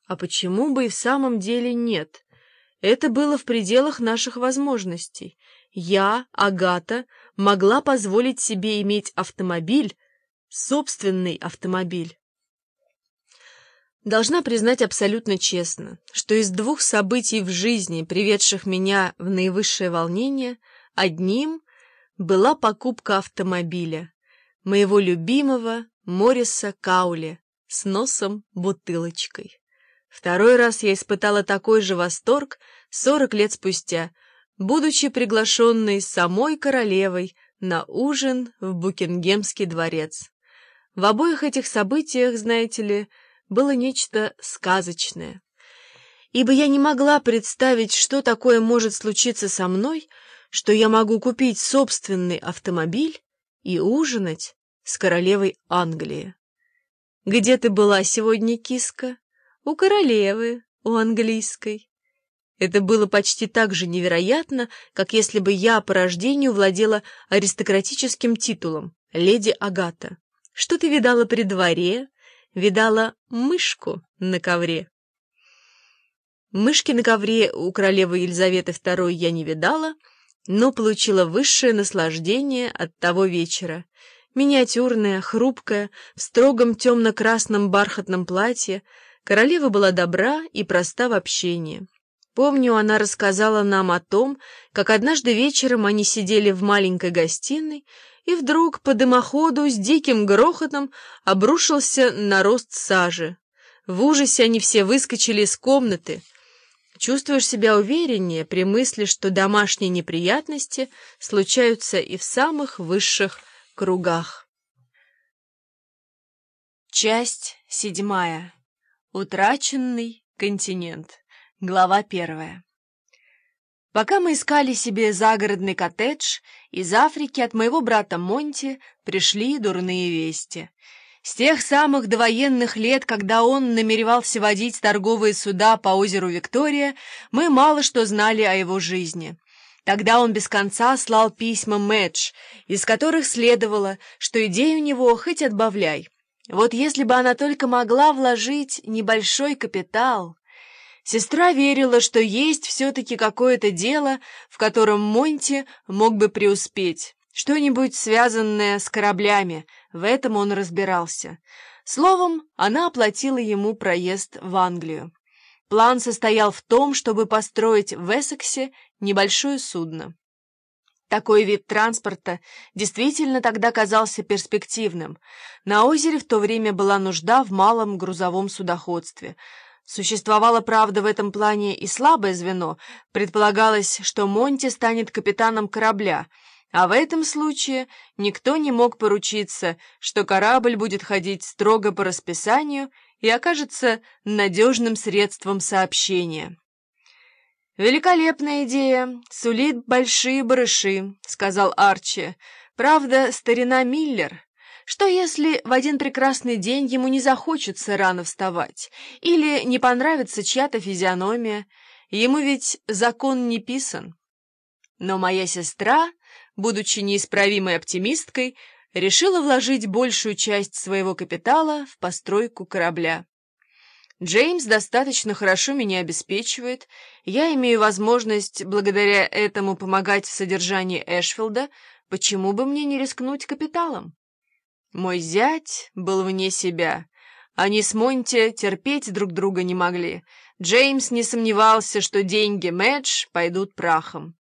А почему бы и в самом деле нет? Это было в пределах наших возможностей. Я, Агата, могла позволить себе иметь автомобиль, собственный автомобиль. Должна признать абсолютно честно, что из двух событий в жизни, приведших меня в наивысшее волнение, одним была покупка автомобиля, моего любимого Морриса Каули с носом-бутылочкой. Второй раз я испытала такой же восторг 40 лет спустя, будучи приглашенной самой королевой на ужин в Букингемский дворец. В обоих этих событиях, знаете ли, было нечто сказочное. Ибо я не могла представить, что такое может случиться со мной, что я могу купить собственный автомобиль и ужинать с королевой Англии. «Где ты была сегодня, киска?» «У королевы, у английской». Это было почти так же невероятно, как если бы я по рождению владела аристократическим титулом «Леди Агата». «Что ты видала при дворе?» «Видала мышку на ковре». Мышки на ковре у королевы Елизаветы II я не видала, но получила высшее наслаждение от того вечера. Миниатюрная, хрупкая, в строгом темно-красном бархатном платье, королева была добра и проста в общении. Помню, она рассказала нам о том, как однажды вечером они сидели в маленькой гостиной, и вдруг по дымоходу с диким грохотом обрушился нарост сажи. В ужасе они все выскочили из комнаты. Чувствуешь себя увереннее при мысли, что домашние неприятности случаются и в самых высших кругах. Часть 7. Утраченный континент. Глава 1. Пока мы искали себе загородный коттедж, из Африки от моего брата Монти пришли дурные вести. С тех самых довоенных лет, когда он намеревался водить торговые суда по озеру Виктория, мы мало что знали о его жизни. Тогда он без конца слал письма Мэдж, из которых следовало, что идей у него хоть отбавляй. Вот если бы она только могла вложить небольшой капитал... Сестра верила, что есть все-таки какое-то дело, в котором Монти мог бы преуспеть, что-нибудь связанное с кораблями, в этом он разбирался. Словом, она оплатила ему проезд в Англию. План состоял в том, чтобы построить в Эссексе небольшое судно. Такой вид транспорта действительно тогда казался перспективным. На озере в то время была нужда в малом грузовом судоходстве. Существовало, правда, в этом плане и слабое звено. Предполагалось, что Монти станет капитаном корабля, а в этом случае никто не мог поручиться, что корабль будет ходить строго по расписанию и окажется надежным средством сообщения. «Великолепная идея, сулит большие барыши», — сказал Арчи. «Правда, старина Миллер... Что если в один прекрасный день ему не захочется рано вставать, или не понравится чья-то физиономия? Ему ведь закон не писан». Но моя сестра, будучи неисправимой оптимисткой, решила вложить большую часть своего капитала в постройку корабля. Джеймс достаточно хорошо меня обеспечивает, я имею возможность благодаря этому помогать в содержании Эшфилда, почему бы мне не рискнуть капиталом? Мой зять был вне себя. Они с Монти терпеть друг друга не могли. Джеймс не сомневался, что деньги Мэдж пойдут прахом.